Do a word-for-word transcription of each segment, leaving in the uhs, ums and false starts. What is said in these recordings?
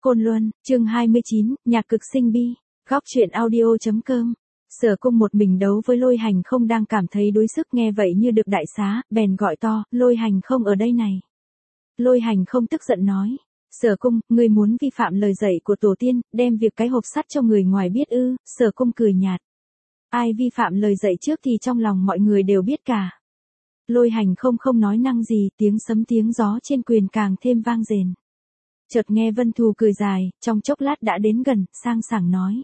Côn Luân, chương hai mươi chín, nhạc cực sinh bi, góc truyện audio.com. Sở Cung một mình đấu với Lôi Hành Không đang cảm thấy đuối sức, nghe vậy như được đại xá, bèn gọi to, Lôi Hành Không ở đây này. Lôi Hành Không tức giận nói, Sở Cung, ngươi muốn vi phạm lời dạy của tổ tiên, đem việc cái hộp sắt cho người ngoài biết ư? Sở Cung cười nhạt. Ai vi phạm lời dạy trước thì trong lòng mọi người đều biết cả. Lôi Hành Không không nói năng gì, tiếng sấm tiếng gió trên quyền càng thêm vang dền. Chợt nghe Vân Thù cười dài, trong chốc lát đã đến gần, sang sảng nói.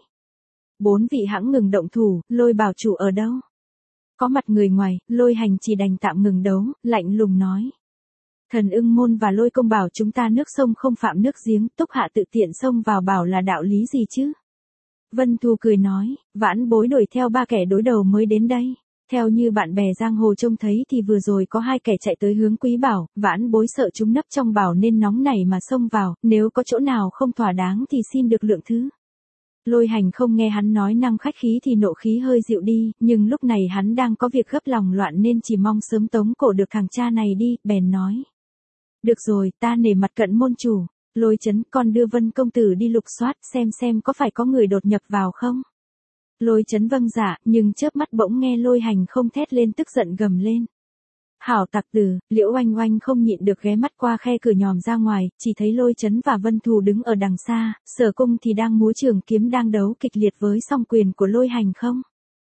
Bốn vị hãng ngừng động thủ, Lôi bảo chủ ở đâu? Có mặt người ngoài, Lôi Hành chỉ đành tạm ngừng đấu, lạnh lùng nói. Thần Ưng Môn và Lôi Công bảo chúng ta nước sông không phạm nước giếng, Túc Hạ tự tiện xông vào bảo là đạo lý gì chứ? Vân Thù cười nói, vãn bối đuổi theo ba kẻ đối đầu mới đến đây. Theo như bạn bè giang hồ trông thấy thì vừa rồi có hai kẻ chạy tới hướng Quý Bảo, vãn bối sợ chúng nấp trong bảo nên nóng nảy mà xông vào, nếu có chỗ nào không thỏa đáng thì xin được lượng thứ. Lôi Hành Không nghe hắn nói năng khách khí thì nộ khí hơi dịu đi, nhưng lúc này hắn đang có việc gấp lòng loạn nên chỉ mong sớm tống cổ được thằng cha này đi, bèn nói. Được rồi, ta nể mặt cận môn chủ, Lôi Chấn, con đưa Vân công tử đi lục soát xem xem có phải có người đột nhập vào không. Lôi Chấn vâng dạ, nhưng chớp mắt bỗng nghe Lôi Hành Không thét lên tức giận gầm lên. Hảo tặc tử, Liễu Oanh Oanh không nhịn được ghé mắt qua khe cửa nhòm ra ngoài, chỉ thấy Lôi Chấn và Vân Thù đứng ở đằng xa, Sở Cung thì đang múa trường kiếm đang đấu kịch liệt với song quyền của Lôi Hành Không.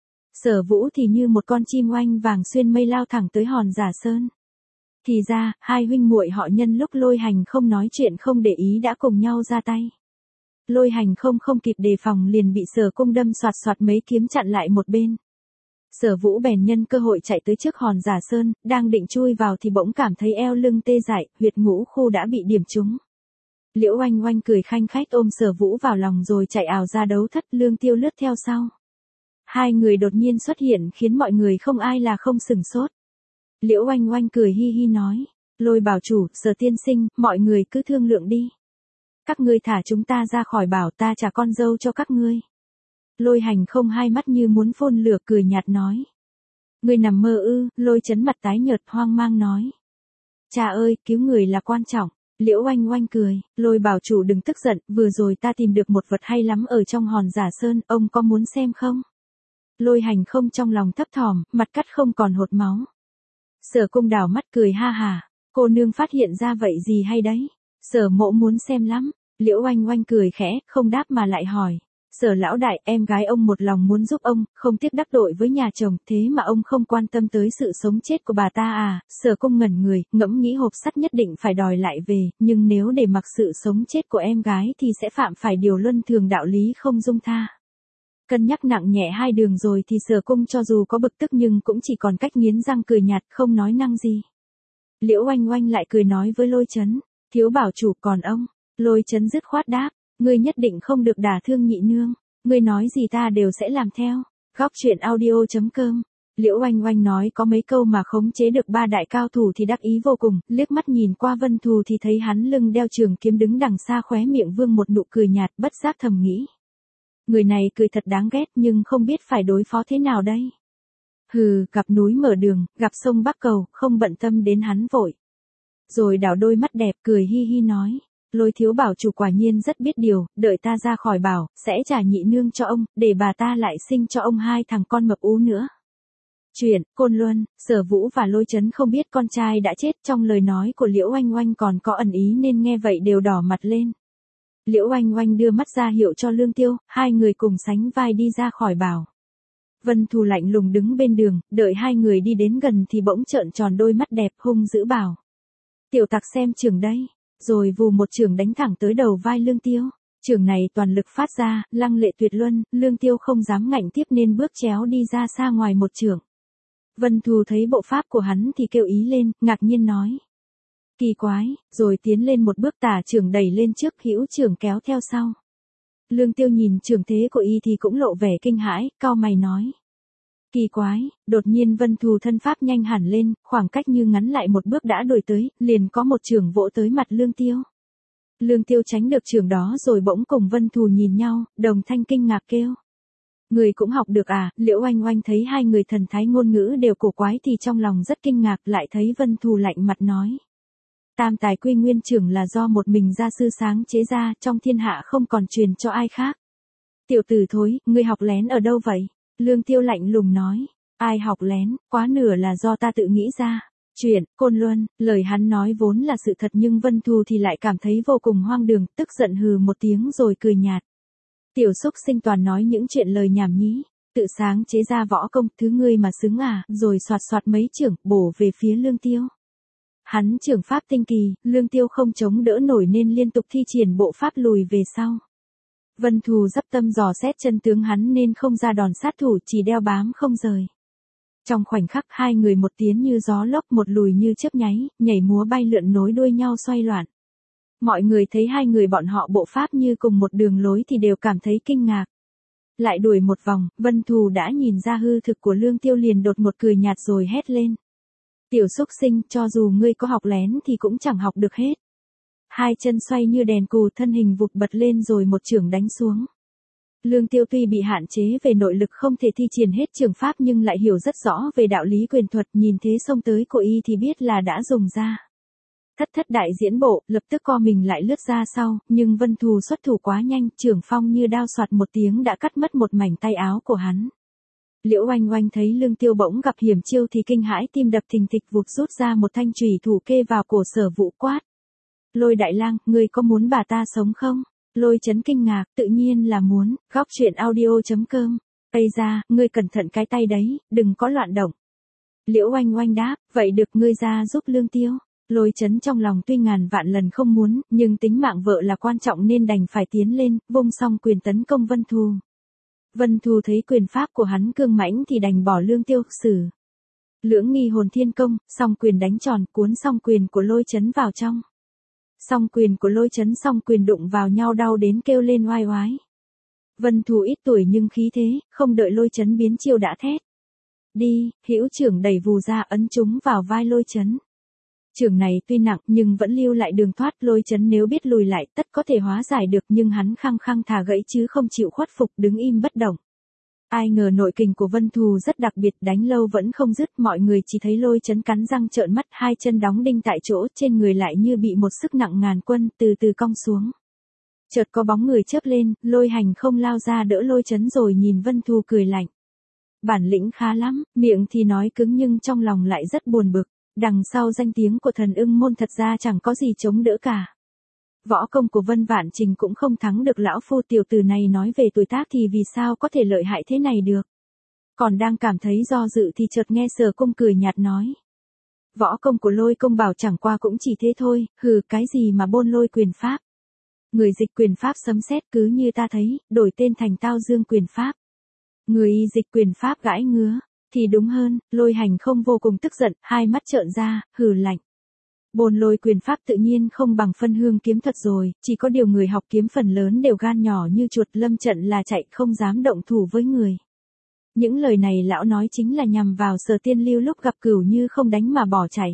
Sở Vũ thì như một con chim oanh vàng xuyên mây lao thẳng tới hòn Giả Sơn. Thì ra, hai huynh muội họ nhân lúc Lôi Hành Không nói chuyện không để ý đã cùng nhau ra tay. Lôi Hành Không không kịp đề phòng liền bị Sở Cung đâm xoạt xoạt mấy kiếm chặn lại một bên. Sở Vũ bèn nhân cơ hội chạy tới trước hòn Giả Sơn, đang định chui vào thì bỗng cảm thấy eo lưng tê dại, huyệt ngũ khu đã bị điểm trúng. Liễu Oanh Oanh cười khanh khách ôm Sở Vũ vào lòng rồi chạy ào ra đấu thất, Lương Tiêu lướt theo sau. Hai người đột nhiên xuất hiện khiến mọi người không ai là không sửng sốt. Liễu Oanh Oanh cười hi hi nói, Lôi bảo chủ, Sở tiên sinh, mọi người cứ thương lượng đi. Các ngươi thả chúng ta ra khỏi bảo, ta trả con dâu cho các ngươi. Lôi Hành Không hai mắt như muốn phun lửa cười nhạt nói. Ngươi nằm mơ ư? Lôi Chấn mặt tái nhợt hoang mang nói. Cha ơi, cứu người là quan trọng. Liễu Oanh Oanh cười, Lôi bảo chủ đừng tức giận, vừa rồi ta tìm được một vật hay lắm ở trong hòn Giả Sơn, ông có muốn xem không? Lôi Hành Không trong lòng thấp thỏm, mặt cắt không còn hột máu. Sở Cung đảo mắt cười ha hà, cô nương phát hiện ra vậy gì hay đấy? Sở mộ muốn xem lắm. Liễu Oanh Oanh cười khẽ, không đáp mà lại hỏi. Sở lão đại, em gái ông một lòng muốn giúp ông, không tiếc đắc tội với nhà chồng, thế mà ông không quan tâm tới sự sống chết của bà ta à? Sở Cung ngẩn người, ngẫm nghĩ hộp sắt nhất định phải đòi lại về, nhưng nếu để mặc sự sống chết của em gái thì sẽ phạm phải điều luân thường đạo lý không dung tha. Cân nhắc nặng nhẹ hai đường rồi thì Sở Cung cho dù có bực tức nhưng cũng chỉ còn cách nghiến răng cười nhạt, không nói năng gì. Liễu Oanh Oanh lại cười nói với Lôi Chấn, thiếu bảo chủ còn ông. Lôi Chấn dứt khoát đáp, ngươi nhất định không được đả thương nhị nương, ngươi nói gì ta đều sẽ làm theo. Góc truyện audio.com. Liễu Oanh Oanh nói có mấy câu mà khống chế được ba đại cao thủ thì đắc ý vô cùng, liếc mắt nhìn qua Vân Thù thì thấy hắn lưng đeo trường kiếm đứng đằng xa khóe miệng vương một nụ cười nhạt, bất giác thầm nghĩ. Người này cười thật đáng ghét nhưng không biết phải đối phó thế nào đây. Hừ, gặp núi mở đường, gặp sông bắc cầu, không bận tâm đến hắn vội. Rồi đảo đôi mắt đẹp cười hi hi nói. Lôi thiếu bảo chủ quả nhiên rất biết điều, đợi ta ra khỏi bảo, sẽ trả nhị nương cho ông, để bà ta lại sinh cho ông hai thằng con mập ú nữa. Chuyện, Côn Luân, Sở Vũ và Lôi Chấn không biết con trai đã chết, trong lời nói của Liễu Oanh Oanh còn có ẩn ý nên nghe vậy đều đỏ mặt lên. Liễu Oanh Oanh đưa mắt ra hiệu cho Lương Tiêu, hai người cùng sánh vai đi ra khỏi bảo. Vân Thù lạnh lùng đứng bên đường, đợi hai người đi đến gần thì bỗng trợn tròn đôi mắt đẹp hung dữ bảo. Tiểu tặc xem chừng đây. Rồi vù một chưởng đánh thẳng tới đầu vai Lương Tiêu. Chưởng này toàn lực phát ra, lăng lệ tuyệt luân, Lương Tiêu không dám ngạnh tiếp nên bước chéo đi ra xa ngoài một chưởng. Vân Thù thấy bộ pháp của hắn thì kêu ý lên, ngạc nhiên nói. Kỳ quái, rồi tiến lên một bước tả chưởng đẩy lên trước, hữu chưởng kéo theo sau. Lương Tiêu nhìn chưởng thế của y thì cũng lộ vẻ kinh hãi, cau mày nói. Kỳ quái, đột nhiên Vân Thù thân pháp nhanh hẳn lên, khoảng cách như ngắn lại một bước đã đuổi tới, liền có một chưởng vỗ tới mặt Lương Tiêu. Lương Tiêu tránh được chưởng đó rồi bỗng cùng Vân Thù nhìn nhau, đồng thanh kinh ngạc kêu. Người cũng học được à? Liễu Oanh Oanh thấy hai người thần thái ngôn ngữ đều cổ quái thì trong lòng rất kinh ngạc, lại thấy Vân Thù lạnh mặt nói. Tam tài quy nguyên trưởng là do một mình gia sư sáng chế ra, trong thiên hạ không còn truyền cho ai khác. Tiểu tử thối, ngươi học lén ở đâu vậy? Lương Tiêu lạnh lùng nói. Ai học lén, quá nửa là do ta tự nghĩ ra. Chuyện, Côn Luân, lời hắn nói vốn là sự thật nhưng Vân Thù thì lại cảm thấy vô cùng hoang đường, tức giận hừ một tiếng rồi cười nhạt. Tiểu xúc sinh toàn nói những chuyện lời nhảm nhí, tự sáng chế ra võ công, thứ ngươi mà xứng à, rồi soạt soạt mấy trưởng, bổ về phía Lương Tiêu. Hắn trưởng pháp tinh kỳ, Lương Tiêu không chống đỡ nổi nên liên tục thi triển bộ pháp lùi về sau. Vân Thù dấp tâm dò xét chân tướng hắn nên không ra đòn sát thủ, chỉ đeo bám không rời. Trong khoảnh khắc hai người một tiến như gió lốc, một lùi như chớp nháy, nhảy múa bay lượn nối đuôi nhau xoay loạn. Mọi người thấy hai người bọn họ bộ pháp như cùng một đường lối thì đều cảm thấy kinh ngạc. Lại đuổi một vòng, Vân Thù đã nhìn ra hư thực của Lương Tiêu liền đột một cười nhạt rồi hét lên. Tiểu xúc sinh, cho dù ngươi có học lén thì cũng chẳng học được hết. Hai chân xoay như đèn cù, thân hình vụt bật lên rồi một chưởng đánh xuống. Lương Tiêu tuy bị hạn chế về nội lực không thể thi triển hết trường pháp nhưng lại hiểu rất rõ về đạo lý quyền thuật, nhìn thế xông tới của y thì biết là đã dùng ra. Thất thất đại diễn bộ, lập tức co mình lại lướt ra sau, nhưng Vân Thù xuất thủ quá nhanh, trường phong như đao soạt một tiếng đã cắt mất một mảnh tay áo của hắn. Liễu Oanh Oanh thấy Lương Tiêu bỗng gặp hiểm chiêu thì kinh hãi tim đập thình thịch, vụt rút ra một thanh chùy thủ kê vào cổ Sở Vũ quát. Lôi đại lang, ngươi có muốn bà ta sống không? Lôi Chấn kinh ngạc, tự nhiên là muốn. Góc truyện audio chấm com. Ây da, ngươi cẩn thận cái tay đấy, đừng có loạn động. Liễu Oanh Oanh đáp, vậy được, ngươi ra giúp Lương Tiêu. Lôi Chấn trong lòng tuy ngàn vạn lần không muốn, nhưng tính mạng vợ là quan trọng nên đành phải tiến lên, vung xong quyền tấn công Vân Thù. Vân Thù thấy quyền pháp của hắn cương mãnh thì đành bỏ Lương Tiêu, sử lưỡng nghi hồn thiên công, song quyền đánh tròn, cuốn song quyền của Lôi Chấn vào trong. Song quyền của Lôi Chấn song quyền đụng vào nhau đau đến kêu lên oai oái. Vân Thù ít tuổi nhưng khí thế, không đợi Lôi Chấn biến chiêu đã thét. Đi, hữu trưởng đẩy vù ra ấn chúng vào vai Lôi Chấn. Trường này tuy nặng nhưng vẫn lưu lại đường thoát, Lôi Chấn nếu biết lùi lại tất có thể hóa giải được nhưng hắn khăng khăng thả gãy chứ không chịu khuất phục, đứng im bất động. Ai ngờ nội kình của Vân Thù rất đặc biệt, đánh lâu vẫn không dứt, mọi người chỉ thấy Lôi Chấn cắn răng trợn mắt, hai chân đóng đinh tại chỗ, trên người lại như bị một sức nặng ngàn quân từ từ cong xuống. Chợt có bóng người chớp lên, Lôi Hành không lao ra đỡ Lôi Chấn rồi nhìn Vân Thù cười lạnh. Bản lĩnh khá lắm, miệng thì nói cứng nhưng trong lòng lại rất buồn bực. Đằng sau danh tiếng của Thần Ưng môn thật ra chẳng có gì chống đỡ cả. Võ công của Vân Vạn Trình cũng không thắng được lão phu tiểu tử này, nói về tuổi tác thì vì sao có thể lợi hại thế này được. Còn đang cảm thấy do dự thì chợt nghe Sở Cung cười nhạt nói. Võ công của Lôi công bảo chẳng qua cũng chỉ thế thôi, hừ, cái gì mà bôn lôi quyền pháp. Người dịch quyền pháp sấm sét cứ như ta thấy, đổi tên thành Tao Dương quyền pháp. Người dịch quyền pháp gãi ngứa. Thì đúng hơn, Lôi Hành không vô cùng tức giận, hai mắt trợn ra, hừ lạnh. Bồn lôi quyền pháp tự nhiên không bằng Phân Hương kiếm thuật rồi, chỉ có điều người học kiếm phần lớn đều gan nhỏ như chuột, lâm trận là chạy, không dám động thủ với người. Những lời này lão nói chính là nhằm vào Sở Tiên Lưu lúc gặp Cửu Như không đánh mà bỏ chạy.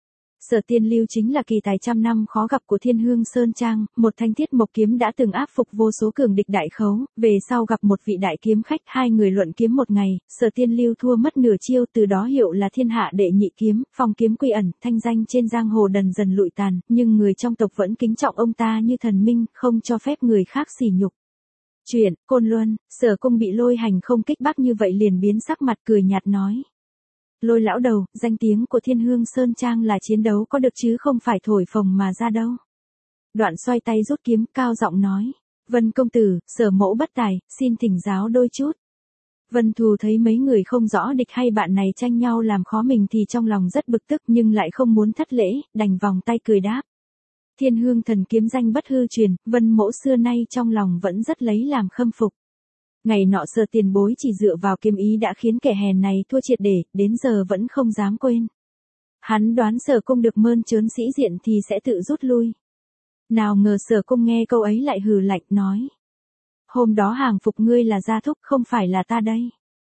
Sở Tiên Lưu chính là kỳ tài trăm năm khó gặp của Thiên Hương Sơn Trang, một thanh thiết mộc kiếm đã từng áp phục vô số cường địch đại khấu, về sau gặp một vị đại kiếm khách, hai người luận kiếm một ngày, Sở Tiên Lưu thua mất nửa chiêu, từ đó hiệu là thiên hạ đệ nhị kiếm, phong kiếm quy ẩn, thanh danh trên giang hồ dần dần lụi tàn, nhưng người trong tộc vẫn kính trọng ông ta như thần minh, không cho phép người khác sỉ nhục. Chuyện, Côn Luân, Sở Cung bị Lôi Hành không kích bác như vậy liền biến sắc mặt, cười nhạt nói. Lôi lão đầu, danh tiếng của Thiên Hương Sơn Trang là chiến đấu có được chứ không phải thổi phồng mà ra đâu. Đoạn xoay tay rút kiếm, cao giọng nói. Vân công tử, Sở mẫu bất tài, xin thỉnh giáo đôi chút. Vân Thù thấy mấy người không rõ địch hay bạn này tranh nhau làm khó mình thì trong lòng rất bực tức nhưng lại không muốn thất lễ, đành vòng tay cười đáp. Thiên Hương thần kiếm danh bất hư truyền, Vân mẫu xưa nay trong lòng vẫn rất lấy làm khâm phục. Ngày nọ Sở tiền bối chỉ dựa vào kiếm ý đã khiến kẻ hèn này thua triệt để, đến giờ vẫn không dám quên. Hắn đoán Sở Cung được mơn trớn sĩ diện thì sẽ tự rút lui. Nào ngờ Sở Cung nghe câu ấy lại hừ lạnh nói. Hôm đó hàng phục ngươi là gia thúc, không phải là ta đây.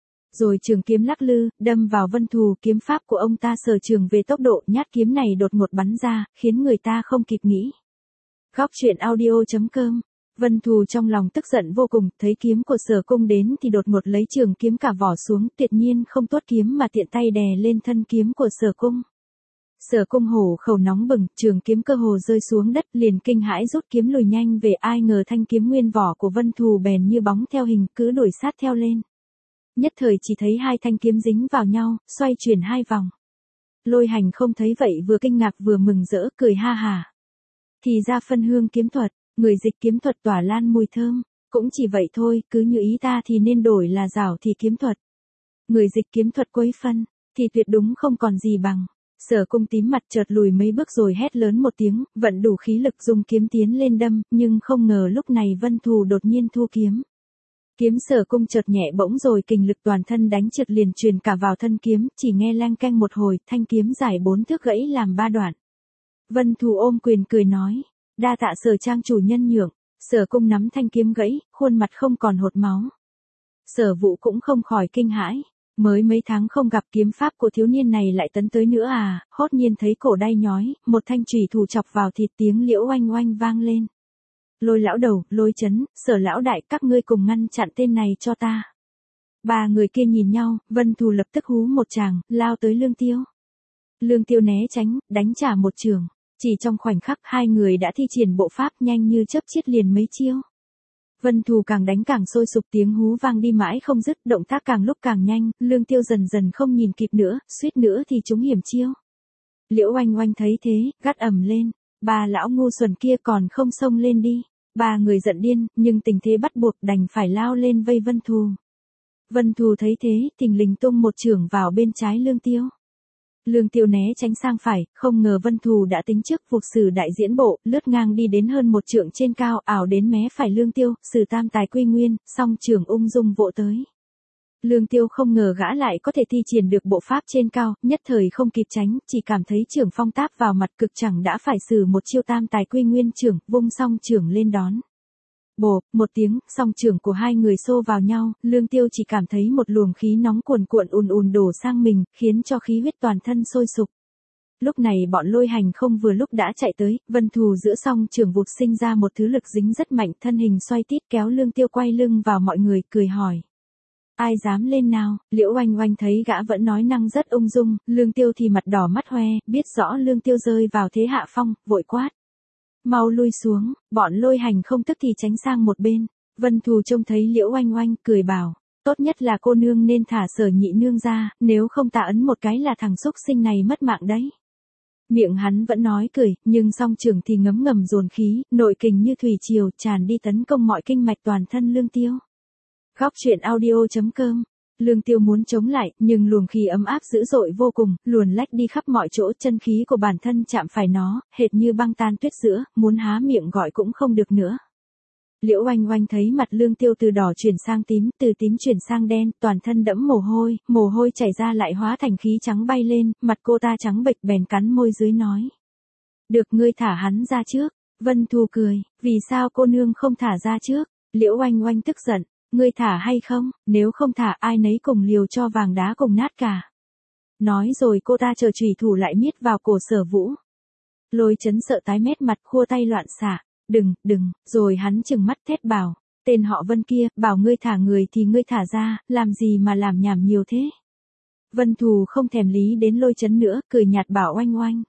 Rồi trường kiếm lắc lư, đâm vào Vân Thù, kiếm pháp của ông ta sở trường về tốc độ, nhát kiếm này đột ngột bắn ra, khiến người ta không kịp nghĩ. Góc truyện audio chấm com. Vân Thù trong lòng tức giận vô cùng, thấy kiếm của Sở Cung đến thì đột ngột lấy trường kiếm cả vỏ xuống, tuyệt nhiên không tuốt kiếm mà tiện tay đè lên thân kiếm của Sở Cung. Sở Cung hổ khẩu nóng bừng, trường kiếm cơ hồ rơi xuống đất, liền kinh hãi rút kiếm lùi nhanh về, ai ngờ thanh kiếm nguyên vỏ của Vân Thù bèn như bóng theo hình, cứ đuổi sát theo lên. Nhất thời chỉ thấy hai thanh kiếm dính vào nhau, xoay chuyển hai vòng. Lôi Hành không thấy vậy vừa kinh ngạc vừa mừng rỡ, cười ha hả. Thì ra phân hương kiếm thuật, người dịch kiếm thuật tỏa lan mùi thơm, cũng chỉ vậy thôi, cứ như ý ta thì nên đổi là rảo thì kiếm thuật. Người dịch kiếm thuật quấy phân, thì tuyệt đúng không còn gì bằng. Sở Cung tím mặt chợt lùi mấy bước rồi hét lớn một tiếng, vận đủ khí lực dùng kiếm tiến lên đâm, nhưng không ngờ lúc này Vân Thù đột nhiên thu kiếm. Kiếm Sở Cung chợt nhẹ bỗng rồi kình lực toàn thân đánh trượt liền truyền cả vào thân kiếm, chỉ nghe leng keng một hồi, thanh kiếm dài bốn thước gãy làm ba đoạn. Vân Thù ôm quyền cười nói, đa tạ Sở trang chủ nhân nhượng. Sở Cung nắm thanh kiếm gãy, khuôn mặt không còn hột máu. Sở Vũ cũng không khỏi kinh hãi, mới mấy tháng không gặp kiếm pháp của thiếu niên này lại tấn tới nữa à, hốt nhiên thấy cổ đay nhói, một thanh chủy thủ chọc vào thịt, tiếng liễu oanh oanh vang lên. Lôi lão đầu, Lôi chấn, Sở lão đại, các ngươi cùng ngăn chặn tên này cho ta. Ba người kia nhìn nhau, Vân Thù lập tức hú một tràng, lao tới Lương Tiêu. Lương Tiêu né tránh, đánh trả một trường. Chỉ trong khoảnh khắc hai người đã thi triển bộ pháp nhanh như chớp chiết liền mấy chiêu. Vân Thù càng đánh càng sôi sục, tiếng hú vang đi mãi không dứt, động tác càng lúc càng nhanh, Lương Tiêu dần dần không nhìn kịp nữa, suýt nữa thì trúng hiểm chiêu. Liễu Oanh Oanh thấy thế, gắt ầm lên, ba lão ngu xuẩn kia còn không xông lên đi. Ba người giận điên, nhưng tình thế bắt buộc đành phải lao lên vây Vân Thù. Vân Thù thấy thế, thình lình tung một chưởng vào bên trái Lương Tiêu. Lương Tiêu né tránh sang phải, không ngờ Vân Thù đã tính trước phục sử đại diễn bộ, lướt ngang đi đến hơn một trượng trên cao, ảo đến mé phải Lương Tiêu, sử tam tài quy nguyên, song chưởng ung dung vỗ tới. Lương Tiêu không ngờ gã lại có thể thi triển được bộ pháp trên cao, nhất thời không kịp tránh, chỉ cảm thấy chưởng phong táp vào mặt, cực chẳng đã phải sử một chiêu tam tài quy nguyên chưởng, vung song chưởng lên đón. Bộp, một tiếng, song chưởng của hai người xô vào nhau, Lương Tiêu chỉ cảm thấy một luồng khí nóng cuồn cuộn ùn ùn đổ sang mình, khiến cho khí huyết toàn thân sôi sục. Lúc này bọn Lôi Hành không vừa lúc đã chạy tới, Vân Thù giữa song chưởng vụt sinh ra một thứ lực dính rất mạnh, thân hình xoay tít kéo Lương Tiêu quay lưng vào mọi người, cười hỏi. Ai dám lên nào? Liễu Oanh Oanh thấy gã vẫn nói năng rất ung dung, Lương Tiêu thì mặt đỏ mắt hoe, biết rõ Lương Tiêu rơi vào thế hạ phong, vội quát. Mau lui xuống, bọn Lôi Hành không tức thì tránh sang một bên. Vân Thù trông thấy Liễu Oanh Oanh, cười bảo, tốt nhất là cô nương nên thả Sở nhị nương ra, nếu không ta ấn một cái là thằng xúc sinh này mất mạng đấy. Miệng hắn vẫn nói cười, nhưng song chưởng thì ngấm ngầm dồn khí, nội kình như thủy triều tràn đi tấn công mọi kinh mạch toàn thân Lương Tiêu. Góc truyện audio chấm com. Lương Tiêu muốn chống lại, nhưng luồng khí ấm áp dữ dội vô cùng, luồn lách đi khắp mọi chỗ, chân khí của bản thân chạm phải nó, hệt như băng tan tuyết giữa, muốn há miệng gọi cũng không được nữa. Liễu Oanh Oanh thấy mặt Lương Tiêu từ đỏ chuyển sang tím, từ tím chuyển sang đen, toàn thân đẫm mồ hôi, mồ hôi chảy ra lại hóa thành khí trắng bay lên, mặt cô ta trắng bệch bèn cắn môi dưới nói. Được, ngươi thả hắn ra trước. Vân Thù cười, vì sao cô nương không thả ra trước? Liễu Oanh Oanh tức giận. Ngươi thả hay không, nếu không thả ai nấy cùng liều cho vàng đá cùng nát cả. Nói rồi cô ta chờ chủy thủ lại miết vào cổ Sở Vũ. Lôi chấn sợ tái mét mặt, khua tay loạn xạ. Đừng, đừng, rồi hắn trừng mắt thét bảo. Tên họ Vân kia, bảo ngươi thả người thì ngươi thả ra, làm gì mà làm nhảm nhiều thế. Vân Thù không thèm lý đến Lôi chấn nữa, cười nhạt bảo Oanh Oanh.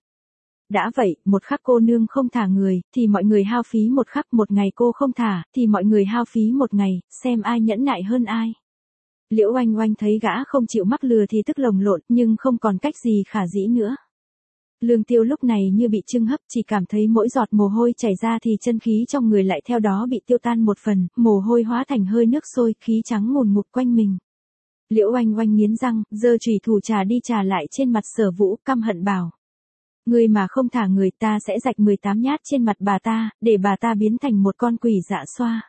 Đã vậy, một khắc cô nương không thả người, thì mọi người hao phí một khắc, một ngày cô không thả, thì mọi người hao phí một ngày, xem ai nhẫn nại hơn ai. Liễu Oanh Oanh thấy gã không chịu mắc lừa thì tức lồng lộn, nhưng không còn cách gì khả dĩ nữa. Lương Tiêu lúc này như bị chưng hấp, chỉ cảm thấy mỗi giọt mồ hôi chảy ra thì chân khí trong người lại theo đó bị tiêu tan một phần, mồ hôi hóa thành hơi nước sôi, khí trắng ngùn ngụt quanh mình. Liễu Oanh Oanh nghiến răng, giơ chủy thủ trà đi trà lại trên mặt Sở Vũ, căm hận bảo. Ngươi mà không thả người ta sẽ rạch mười tám nhát trên mặt bà ta, để bà ta biến thành một con quỷ dạ xoa.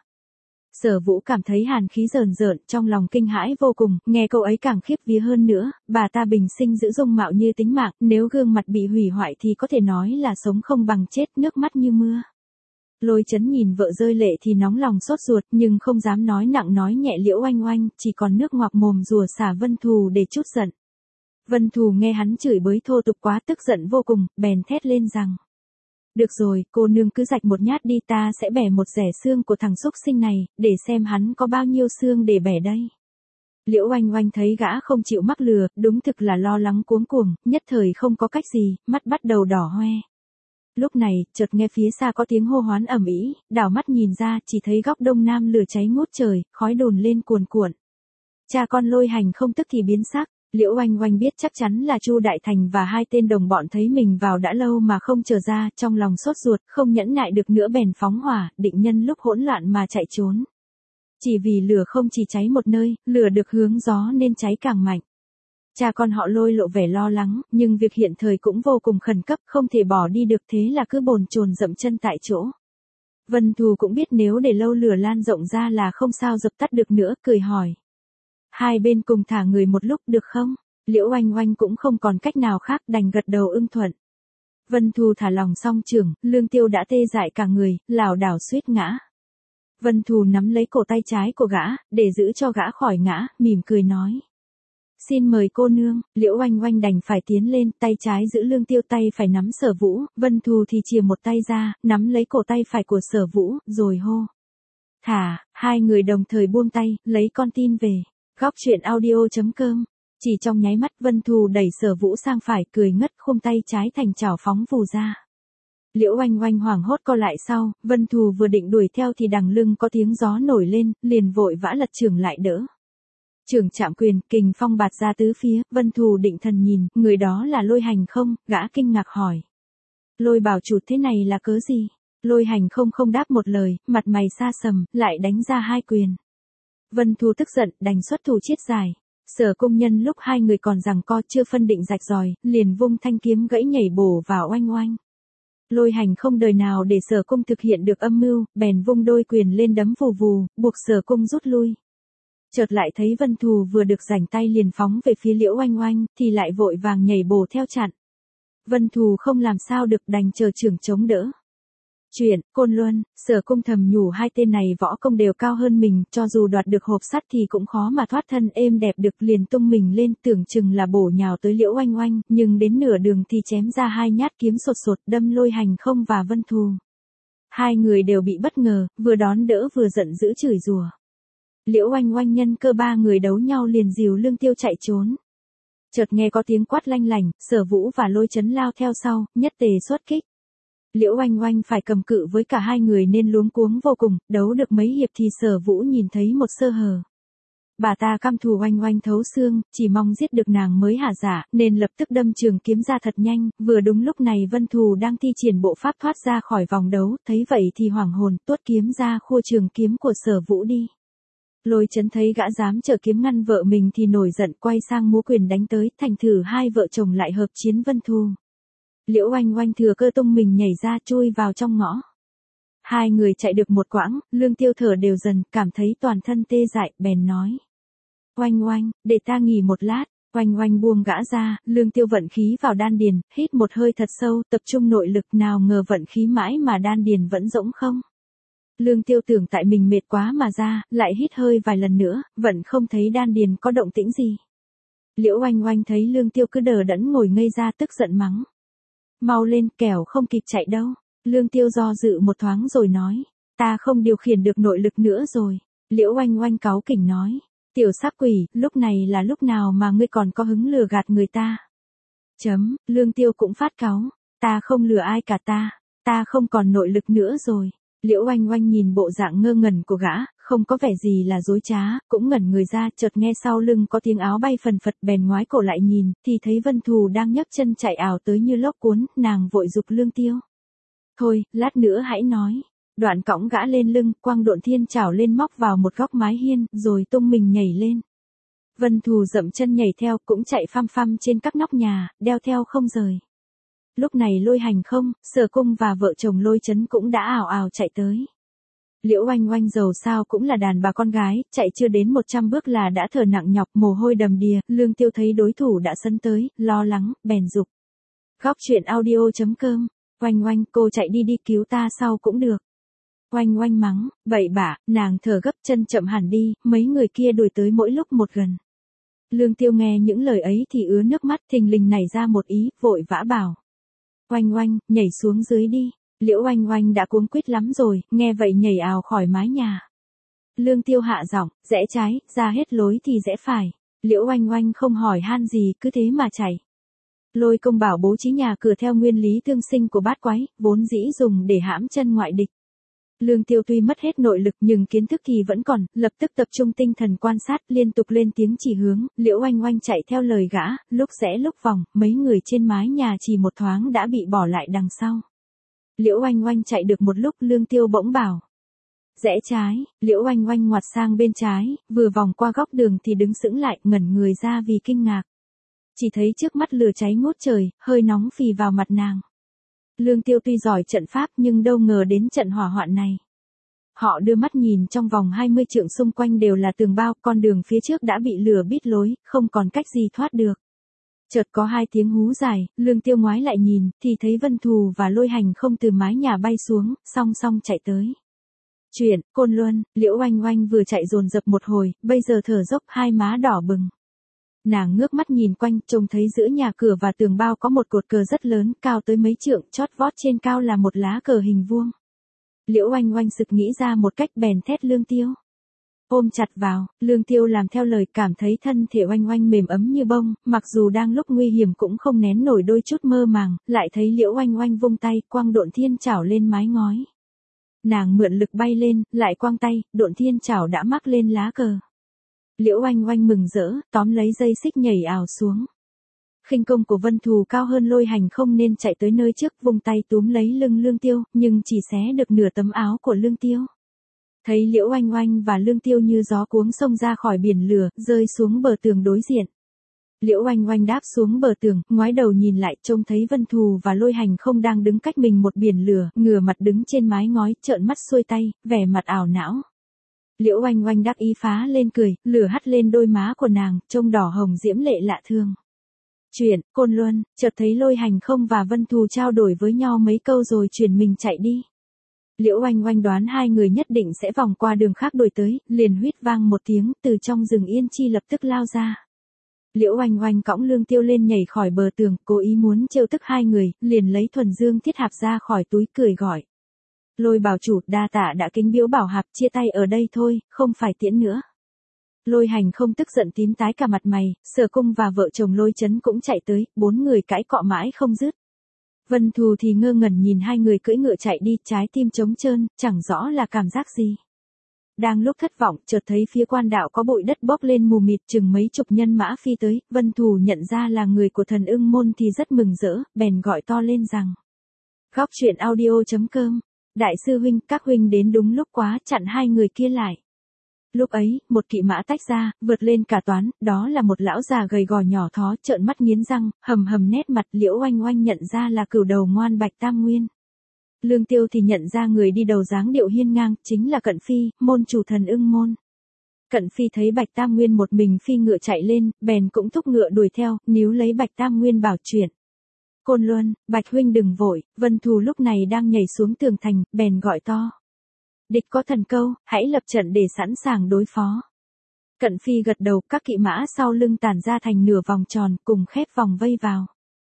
Sở Vũ cảm thấy hàn khí rờn rợn, trong lòng kinh hãi vô cùng, nghe câu ấy càng khiếp vía hơn nữa, bà ta bình sinh giữ dung mạo như tính mạng, nếu gương mặt bị hủy hoại thì có thể nói là sống không bằng chết, nước mắt như mưa. Lôi chấn nhìn vợ rơi lệ thì nóng lòng sốt ruột, nhưng không dám nói nặng nói nhẹ Liễu Oanh Oanh, chỉ còn nước ngoạc mồm rùa xả Vân Thù để trút giận. Vân Thù nghe hắn chửi bới thô tục quá tức giận vô cùng, bèn thét lên rằng. Được rồi, cô nương cứ rạch một nhát đi, ta sẽ bẻ một rẻ xương của thằng xúc sinh này, để xem hắn có bao nhiêu xương để bẻ đây. Liễu Oanh Oanh thấy gã không chịu mắc lừa, đúng thực là lo lắng cuống cuồng, nhất thời không có cách gì, mắt bắt đầu đỏ hoe. Lúc này, chợt nghe phía xa có tiếng hô hoán ầm ĩ, đảo mắt nhìn ra, chỉ thấy góc đông nam lửa cháy ngút trời, khói đồn lên cuồn cuộn. Cha con Lôi Hành không tức thì biến sắc, Liễu Oanh Oanh biết chắc chắn là Chu Đại Thành và hai tên đồng bọn thấy mình vào đã lâu mà không trở ra, trong lòng sốt ruột, không nhẫn nại được nữa bèn phóng hỏa, định nhân lúc hỗn loạn mà chạy trốn. Chỉ vì lửa không chỉ cháy một nơi, lửa được hướng gió nên cháy càng mạnh. Cha con họ Lôi lộ vẻ lo lắng, nhưng việc hiện thời cũng vô cùng khẩn cấp, không thể bỏ đi được, thế là cứ bồn chồn dậm chân tại chỗ. Vân Thù cũng biết nếu để lâu lửa lan rộng ra là không sao dập tắt được nữa, cười hỏi. Hai bên cùng thả người một lúc được không? Liễu Oanh Oanh cũng không còn cách nào khác, đành gật đầu ưng thuận. Vân Thù thả lòng song chưởng, Lương Tiêu đã tê dại cả người, lảo đảo suýt ngã. Vân Thù nắm lấy cổ tay trái của gã, để giữ cho gã khỏi ngã, mỉm cười nói. Xin mời cô nương. Liễu Oanh Oanh đành phải tiến lên, tay trái giữ Lương Tiêu, tay phải nắm Sở Vũ, Vân Thù thì chìa một tay ra, nắm lấy cổ tay phải của Sở Vũ, rồi hô. Thả, hai người đồng thời buông tay, lấy con tin về. Góc truyện audio chấm com. Chỉ trong nháy mắt Vân Thù đẩy Sở Vũ sang phải, cười ngất, khum tay trái thành chảo phóng vù ra. Liễu Oanh Oanh hoảng hốt co lại sau, Vân Thù vừa định đuổi theo thì đằng lưng có tiếng gió nổi lên, liền vội vã lật chưởng lại đỡ. Chưởng chạm quyền, kình phong bạt ra tứ phía, Vân Thù định thần nhìn, người đó là Lôi Hành không, gã kinh ngạc hỏi. Lôi bảo chủ thế này là cớ gì? Lôi Hành không không đáp một lời, mặt mày xa sầm, lại đánh ra hai quyền. Vân Thù tức giận, đành xuất thủ chiết giải. Sở Cung nhân lúc hai người còn giằng co chưa phân định rạch ròi, liền vung thanh kiếm gãy nhảy bổ vào Oanh Oanh. Lôi Hành không đời nào để Sở Cung thực hiện được âm mưu, bèn vung đôi quyền lên đấm vù vù, buộc Sở Cung rút lui. Chợt lại thấy Vân Thù vừa được rảnh tay liền phóng về phía Liễu Oanh Oanh, thì lại vội vàng nhảy bổ theo chặn. Vân Thù không làm sao được, đành chờ chưởng chống đỡ. Chuyện, Côn Luân, Sở Cung thầm nhủ hai tên này võ công đều cao hơn mình, cho dù đoạt được hộp sắt thì cũng khó mà thoát thân êm đẹp được, liền tung mình lên, tưởng chừng là bổ nhào tới Liễu Oanh Oanh, nhưng đến nửa đường thì chém ra hai nhát kiếm sột sột đâm Lôi Hành không và Vân Thù. Hai người đều bị bất ngờ, vừa đón đỡ vừa giận dữ chửi rủa. Liễu Oanh Oanh nhân cơ ba người đấu nhau liền dìu Lương Tiêu chạy trốn. Chợt nghe có tiếng quát lanh lảnh, Sở Vũ và Lôi Chấn lao theo sau, nhất tề xuất kích. Liễu Oanh Oanh phải cầm cự với cả hai người nên luống cuống vô cùng, đấu được mấy hiệp thì Sở Vũ nhìn thấy một sơ hở. Bà ta căm thù Oanh Oanh thấu xương, chỉ mong giết được nàng mới hả dạ, nên lập tức đâm trường kiếm ra thật nhanh, vừa đúng lúc này Vân Thù đang thi triển bộ pháp thoát ra khỏi vòng đấu, thấy vậy thì hoảng hồn, tuốt kiếm ra khua trường kiếm của Sở Vũ đi. Lôi Chấn thấy gã dám trở kiếm ngăn vợ mình thì nổi giận, quay sang múa quyền đánh tới, thành thử hai vợ chồng lại hợp chiến Vân Thù. Liễu Oanh Oanh thừa cơ tung mình nhảy ra, chui vào trong ngõ. Hai người chạy được một quãng, Lương Tiêu thở đều dần, cảm thấy toàn thân tê dại, bèn nói. Oanh Oanh, để ta nghỉ một lát. Oanh Oanh buông gã ra, Lương Tiêu vận khí vào đan điền, hít một hơi thật sâu, tập trung nội lực, nào ngờ vận khí mãi mà đan điền vẫn rỗng không. Lương Tiêu tưởng tại mình mệt quá mà ra, lại hít hơi vài lần nữa, vẫn không thấy đan điền có động tĩnh gì. Liễu Oanh Oanh thấy Lương Tiêu cứ đờ đẫn ngồi ngây ra, tức giận mắng. Mau lên, kẻo không kịp chạy đâu. Lương Tiêu do dự một thoáng rồi nói. Ta không điều khiển được nội lực nữa rồi. Liễu Oanh Oanh cáu kỉnh nói. Tiểu sắc quỷ, lúc này là lúc nào mà ngươi còn có hứng lừa gạt người ta? Chấm, Lương Tiêu cũng phát cáu. Ta không lừa ai cả ta. Ta không còn nội lực nữa rồi. Liễu Oanh Oanh nhìn bộ dạng ngơ ngẩn của gã, không có vẻ gì là dối trá, cũng ngẩn người ra, chợt nghe sau lưng có tiếng áo bay phần phật, bèn ngoái cổ lại nhìn, thì thấy Vân Thù đang nhấc chân chạy ảo tới như lốc cuốn, nàng vội giục Lương Tiêu. Thôi, lát nữa hãy nói. Đoạn cõng gã lên lưng, quang độn thiên chảo lên móc vào một góc mái hiên, rồi tung mình nhảy lên. Vân Thù dậm chân nhảy theo, cũng chạy phăm phăm trên các nóc nhà, đeo theo không rời. Lúc này Lôi Hành không, Sở Cung và vợ chồng Lôi Chấn cũng đã ảo ảo chạy tới. Liễu Oanh Oanh dầu sao cũng là đàn bà con gái, chạy chưa đến một trăm bước là đã thở nặng nhọc, mồ hôi đầm đìa, Lương Tiêu thấy đối thủ đã sấn tới, lo lắng, bèn giục. Góc truyện audio chấm com. Oanh Oanh, cô chạy đi đi, cứu ta sau cũng được. Oanh Oanh mắng, bậy bạ, nàng thở gấp, chân chậm hẳn đi, mấy người kia đuổi tới mỗi lúc một gần. Lương Tiêu nghe những lời ấy thì ứa nước mắt, thình lình nảy ra một ý, vội vã bảo. Oanh Oanh, nhảy xuống dưới đi. Liễu Oanh Oanh đã cuống quýt lắm rồi, nghe vậy nhảy ào khỏi mái nhà. Lương Tiêu hạ giọng, rẽ trái, ra hết lối thì rẽ phải. Liễu Oanh Oanh không hỏi han gì, cứ thế mà chạy. Lôi Công Bảo bố trí nhà cửa theo nguyên lý tương sinh của bát quái, vốn dĩ dùng để hãm chân ngoại địch. Lương Tiêu tuy mất hết nội lực nhưng kiến thức thì vẫn còn, lập tức tập trung tinh thần quan sát, liên tục lên tiếng chỉ hướng, Liễu Oanh Oanh chạy theo lời gã, lúc rẽ lúc vòng, mấy người trên mái nhà chỉ một thoáng đã bị bỏ lại đằng sau. Liễu Oanh Oanh chạy được một lúc, Lương Tiêu bỗng bảo. Rẽ trái, Liễu Oanh Oanh ngoặt sang bên trái, vừa vòng qua góc đường thì đứng sững lại, ngẩn người ra vì kinh ngạc. Chỉ thấy trước mắt lửa cháy ngút trời, hơi nóng phì vào mặt nàng. Lương Tiêu tuy giỏi trận pháp nhưng đâu ngờ đến trận hỏa hoạn này. Họ đưa mắt nhìn trong vòng hai mươi trượng xung quanh đều là tường bao, con đường phía trước đã bị lửa bít lối, không còn cách gì thoát được. Chợt có hai tiếng hú dài, Lương Tiêu ngoái lại nhìn, thì thấy Vân Thù và Lôi Hành không từ mái nhà bay xuống, song song chạy tới. Chuyện, Côn Luân, Liễu Oanh Oanh vừa chạy dồn dập một hồi, bây giờ thở dốc hai má đỏ bừng. Nàng ngước mắt nhìn quanh, trông thấy giữa nhà cửa và tường bao có một cột cờ rất lớn, cao tới mấy trượng, chót vót trên cao là một lá cờ hình vuông. Liễu Oanh Oanh sực nghĩ ra một cách, bèn thét Lương Tiêu. Ôm chặt vào, Lương Tiêu làm theo lời, cảm thấy thân thể Oanh Oanh mềm ấm như bông, mặc dù đang lúc nguy hiểm cũng không nén nổi đôi chút mơ màng, lại thấy Liễu Oanh Oanh vung tay, quang độn thiên chảo lên mái ngói. Nàng mượn lực bay lên, lại quang tay, độn thiên chảo đã mắc lên lá cờ. Liễu Oanh Oanh mừng rỡ, tóm lấy dây xích nhảy ào xuống. Khinh công của Vân Thù cao hơn Lôi Hành không nên chạy tới nơi trước, vung tay túm lấy lưng Lương Tiêu, nhưng chỉ xé được nửa tấm áo của Lương Tiêu. Thấy Liễu Oanh Oanh và Lương Tiêu như gió cuống xông ra khỏi biển lửa, rơi xuống bờ tường đối diện. Liễu Oanh Oanh đáp xuống bờ tường, ngoái đầu nhìn lại, trông thấy Vân Thù và Lôi Hành không đang đứng cách mình một biển lửa, ngửa mặt đứng trên mái ngói, trợn mắt xuôi tay, vẻ mặt ảo não. Liễu Oanh Oanh đắc ý phá lên cười, lửa hắt lên đôi má của nàng, trông đỏ hồng diễm lệ lạ thường. Chuyện, Côn Luân, chợt thấy Lôi Hành không và Vân Thù trao đổi với nhau mấy câu rồi chuyển mình chạy đi. Liễu Oanh Oanh đoán hai người nhất định sẽ vòng qua đường khác đuổi tới, liền huýt vang một tiếng, từ trong rừng yên chi lập tức lao ra. Liễu Oanh Oanh cõng Lương Tiêu lên nhảy khỏi bờ tường, cố ý muốn trêu tức hai người, liền lấy thuần dương thiết hạp ra khỏi túi cười gọi. Lôi bảo chủ, đa tạ đã kính biếu bảo hạp, chia tay ở đây thôi, không phải tiễn nữa. Lôi Hành không tức giận tím tái cả mặt mày, Sở Cung và vợ chồng Lôi Chấn cũng chạy tới, bốn người cãi cọ mãi không dứt. Vân Thù thì ngơ ngẩn nhìn hai người cưỡi ngựa chạy đi, trái tim trống trơn, chẳng rõ là cảm giác gì. Đang lúc thất vọng, chợt thấy phía quan đạo có bụi đất bốc lên mù mịt, chừng mấy chục nhân mã phi tới, Vân Thù nhận ra là người của Thần Ưng Môn thì rất mừng rỡ, bèn gọi to lên rằng. Góc truyện audio chấm com. Đại sư huynh, các huynh đến đúng lúc quá, chặn hai người kia lại. Lúc ấy, một kỵ mã tách ra, vượt lên cả toán, đó là một lão già gầy gò nhỏ thó, trợn mắt nghiến răng, hầm hầm nét mặt. Liễu Oanh Oanh nhận ra là cửu đầu ngoan Bạch Tam Nguyên. Lương Tiêu thì nhận ra người đi đầu dáng điệu hiên ngang, chính là Cận Phi, môn chủ Thần Ưng Môn. Cận Phi thấy Bạch Tam Nguyên một mình phi ngựa chạy lên, bèn cũng thúc ngựa đuổi theo, níu lấy Bạch Tam Nguyên bảo chuyện. Côn Luân, Bạch huynh đừng vội. Vân Thù lúc này đang nhảy xuống tường thành, bèn gọi to. Địch có thần câu, hãy lập trận để sẵn sàng đối phó. Cận Phi gật đầu, các kỵ mã sau lưng tản ra thành nửa vòng tròn, cùng khép vòng vây vào.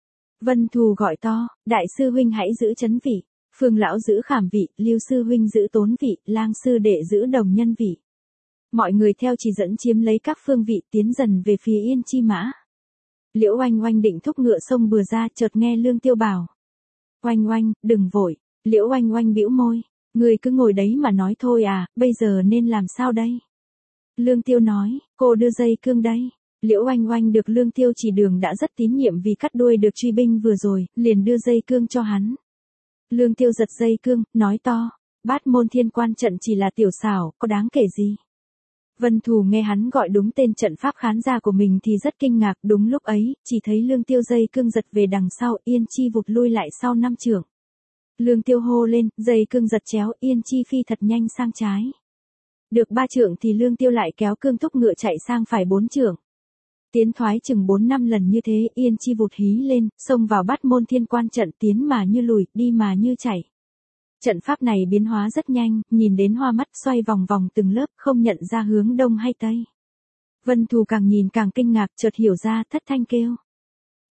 Vân Thù gọi to, đại sư huynh hãy giữ chấn vị, Phương lão giữ khảm vị, Lưu sư huynh giữ tốn vị, Lang sư đệ giữ đồng nhân vị. Mọi người theo chỉ dẫn chiếm lấy các phương vị, tiến dần về phía Yên Chi Mã. Liễu Oanh Oanh định thúc ngựa xông bừa ra, chợt nghe Lương Tiêu bảo. Oanh Oanh, đừng vội. Liễu Oanh Oanh bĩu môi. Người cứ ngồi đấy mà nói thôi à, bây giờ nên làm sao đây? Lương Tiêu nói, cô đưa dây cương đây. Liễu Oanh Oanh được Lương Tiêu chỉ đường đã rất tín nhiệm vì cắt đuôi được truy binh vừa rồi, liền đưa dây cương cho hắn. Lương Tiêu giật dây cương, nói to, Bát Môn Thiên Quan trận chỉ là tiểu xảo, có đáng kể gì? Vân Thù nghe hắn gọi đúng tên trận pháp khán giả của mình thì rất kinh ngạc, đúng lúc ấy, chỉ thấy Lương Tiêu dây cương giật về đằng sau, Yên Chi vụt lui lại sau năm trượng. Lương Tiêu hô lên, dây cương giật chéo, Yên Chi phi thật nhanh sang trái. Được ba trượng thì Lương Tiêu lại kéo cương thúc ngựa chạy sang phải bốn trượng. Tiến thoái chừng bốn năm lần như thế, Yên Chi vụt hí lên, xông vào Bát Môn Thiên Quan trận, tiến mà như lùi, đi mà như chảy. Trận pháp này biến hóa rất nhanh, nhìn đến hoa mắt, xoay vòng vòng từng lớp, không nhận ra hướng đông hay tây. Vân Thù càng nhìn càng kinh ngạc, chợt hiểu ra, thất thanh kêu.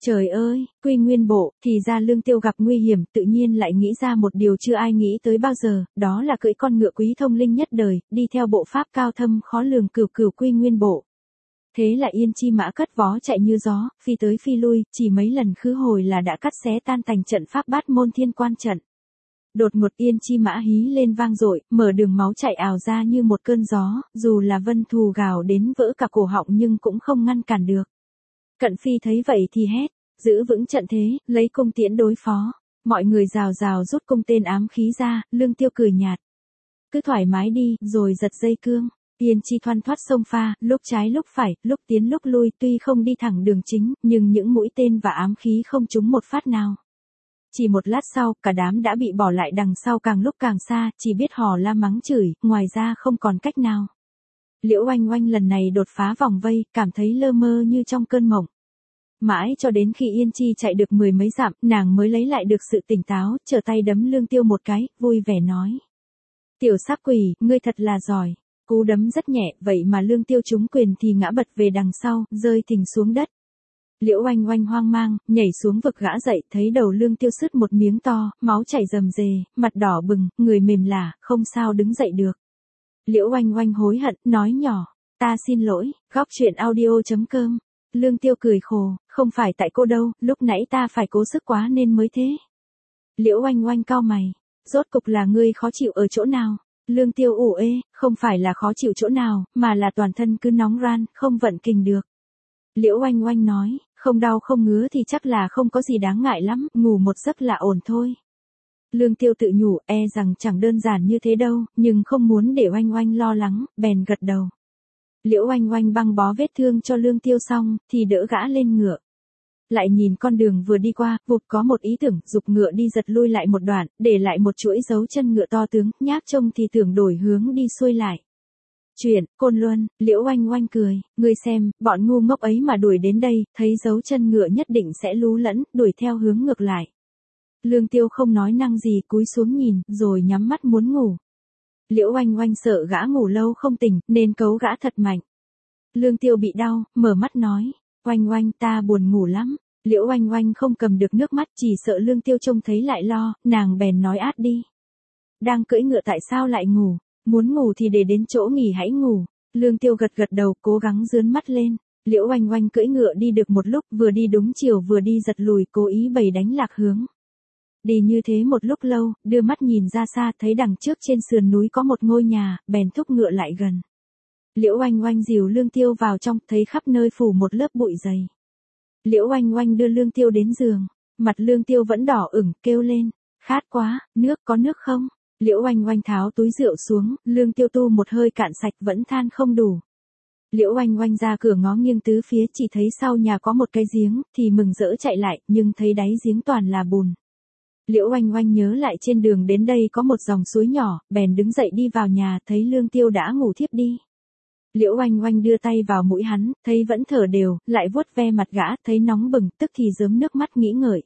Trời ơi, Quy Nguyên Bộ, thì ra Lương Tiêu gặp nguy hiểm, tự nhiên lại nghĩ ra một điều chưa ai nghĩ tới bao giờ, đó là cưỡi con ngựa quý thông linh nhất đời, đi theo bộ pháp cao thâm khó lường cửu cửu Quy Nguyên Bộ. Thế là Yên Chi Mã cất vó chạy như gió, phi tới phi lui, chỉ mấy lần khứ hồi là đã cắt xé tan tành trận pháp bát môn thiên quan trận. Đột ngột Yên Chi Mã hí lên vang dội, mở đường máu chạy ào ra như một cơn gió, dù là Vân Thù gào đến vỡ cả cổ họng nhưng cũng không ngăn cản được. Cận Phi thấy vậy thì hét, giữ vững trận thế, lấy cung tiễn đối phó. Mọi người rào rào rút cung tên ám khí ra, Lương Tiêu cười nhạt. Cứ thoải mái đi, rồi giật dây cương. Yên Chi thoăn thoắt xông pha, lúc trái lúc phải, lúc tiến lúc lui, tuy không đi thẳng đường chính, nhưng những mũi tên và ám khí không trúng một phát nào. Chỉ một lát sau, cả đám đã bị bỏ lại đằng sau càng lúc càng xa, chỉ biết hò la mắng chửi, ngoài ra không còn cách nào. Liễu Oanh Oanh lần này đột phá vòng vây, cảm thấy lơ mơ như trong cơn mộng. Mãi cho đến khi Yên Chi chạy được mười mấy dặm, nàng mới lấy lại được sự tỉnh táo, trở tay đấm Lương Tiêu một cái, vui vẻ nói. Tiểu sắc quỷ, ngươi thật là giỏi. Cú đấm rất nhẹ, vậy mà Lương Tiêu trúng quyền thì ngã bật về đằng sau, rơi thình xuống đất. Liễu Oanh Oanh hoang mang, nhảy xuống vực gã dậy, thấy đầu Lương Tiêu sứt một miếng to, máu chảy rầm rề, mặt đỏ bừng, người mềm lả, không sao đứng dậy được. Liễu Oanh Oanh hối hận, nói nhỏ, ta xin lỗi, góc truyện audio chấm com. Lương Tiêu cười khổ, không phải tại cô đâu, lúc nãy ta phải cố sức quá nên mới thế. Liễu Oanh Oanh cau mày, rốt cục là ngươi khó chịu ở chỗ nào? Lương Tiêu ủ ê, không phải là khó chịu chỗ nào, mà là toàn thân cứ nóng ran, không vận kình được. Liễu Oanh Oanh nói, không đau không ngứa thì chắc là không có gì đáng ngại lắm, ngủ một giấc là ổn thôi. Lương Tiêu tự nhủ, e rằng chẳng đơn giản như thế đâu, nhưng không muốn để Oanh Oanh lo lắng, bèn gật đầu. Liễu Oanh Oanh băng bó vết thương cho Lương Tiêu xong, thì đỡ gã lên ngựa. Lại nhìn con đường vừa đi qua, vụt có một ý tưởng, giục ngựa đi giật lui lại một đoạn, để lại một chuỗi dấu chân ngựa to tướng, nhác trông thì tưởng đổi hướng đi xuôi lại. Chuyện, Côn Luân, Liễu Oanh Oanh cười, ngươi xem, bọn ngu ngốc ấy mà đuổi đến đây, thấy dấu chân ngựa nhất định sẽ lú lẫn, đuổi theo hướng ngược lại. Lương Tiêu không nói năng gì, cúi xuống nhìn, rồi nhắm mắt muốn ngủ. Liễu Oanh Oanh sợ gã ngủ lâu không tỉnh, nên cấu gã thật mạnh. Lương Tiêu bị đau, mở mắt nói, Oanh Oanh ta buồn ngủ lắm. Liễu Oanh Oanh không cầm được nước mắt, chỉ sợ Lương Tiêu trông thấy lại lo, nàng bèn nói át đi. Đang cưỡi ngựa tại sao lại ngủ, muốn ngủ thì để đến chỗ nghỉ hãy ngủ. Lương Tiêu gật gật đầu, cố gắng dướn mắt lên. Liễu Oanh Oanh cưỡi ngựa đi được một lúc, vừa đi đúng chiều vừa đi giật lùi, cố ý bày đánh lạc hướng. Đi như thế một lúc lâu, đưa mắt nhìn ra xa thấy đằng trước trên sườn núi có một ngôi nhà, bèn thúc ngựa lại gần. Liễu Oanh Oanh dìu Lương Tiêu vào trong, thấy khắp nơi phủ một lớp bụi dày. Liễu Oanh Oanh đưa Lương Tiêu đến giường, mặt Lương Tiêu vẫn đỏ ửng, kêu lên, khát quá, nước có nước không? Liễu Oanh Oanh tháo túi rượu xuống, Lương Tiêu tu một hơi cạn sạch vẫn than không đủ. Liễu Oanh Oanh ra cửa ngó nghiêng tứ phía, chỉ thấy sau nhà có một cái giếng, thì mừng rỡ chạy lại, nhưng thấy đáy giếng toàn là bùn. Liễu Oanh Oanh nhớ lại trên đường đến đây có một dòng suối nhỏ, bèn đứng dậy đi vào nhà, thấy Lương Tiêu đã ngủ thiếp đi. Liễu Oanh Oanh đưa tay vào mũi hắn, thấy vẫn thở đều, lại vuốt ve mặt gã, thấy nóng bừng, tức thì rớm nước mắt nghĩ ngợi.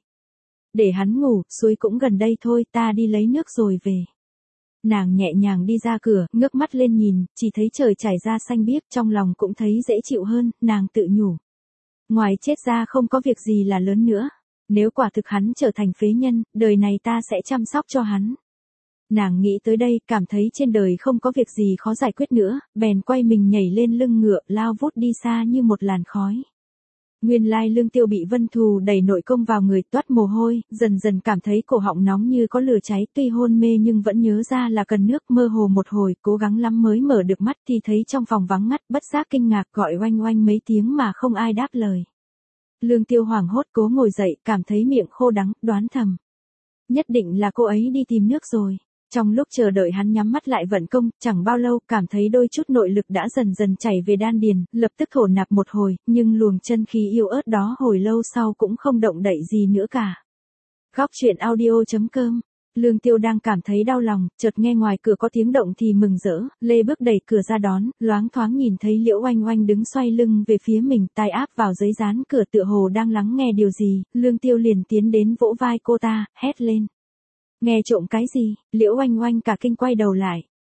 Để hắn ngủ, suối cũng gần đây thôi, ta đi lấy nước rồi về. Nàng nhẹ nhàng đi ra cửa, ngước mắt lên nhìn, chỉ thấy trời trải ra xanh biếc, trong lòng cũng thấy dễ chịu hơn, nàng tự nhủ. Ngoài chết ra không có việc gì là lớn nữa. Nếu quả thực hắn trở thành phế nhân, đời này ta sẽ chăm sóc cho hắn. Nàng nghĩ tới đây, cảm thấy trên đời không có việc gì khó giải quyết nữa, bèn quay mình nhảy lên lưng ngựa, lao vút đi xa như một làn khói. Nguyên lai Lương Tiêu bị Vân Thù đẩy nội công vào người, toát mồ hôi, dần dần cảm thấy cổ họng nóng như có lửa cháy, tuy hôn mê nhưng vẫn nhớ ra là cần nước, mơ hồ một hồi, cố gắng lắm mới mở được mắt thì thấy trong phòng vắng ngắt, bất giác kinh ngạc gọi Oanh Oanh mấy tiếng mà không ai đáp lời. Lương Tiêu hoảng hốt cố ngồi dậy, cảm thấy miệng khô đắng, đoán thầm. Nhất định là cô ấy đi tìm nước rồi. Trong lúc chờ đợi hắn nhắm mắt lại vận công, chẳng bao lâu, cảm thấy đôi chút nội lực đã dần dần chảy về đan điền, lập tức thổ nạp một hồi, nhưng luồng chân khí yếu ớt đó hồi lâu sau cũng không động đậy gì nữa cả. Góc truyện audio chấm com. Lương Tiêu đang cảm thấy đau lòng, chợt nghe ngoài cửa có tiếng động thì mừng rỡ, lê bước đẩy cửa ra đón, loáng thoáng nhìn thấy Liễu Oanh Oanh đứng xoay lưng về phía mình, tai áp vào giấy dán cửa tựa hồ đang lắng nghe điều gì, Lương Tiêu liền tiến đến vỗ vai cô ta, hét lên. Nghe trộm cái gì? Liễu Oanh Oanh cả kinh quay đầu lại,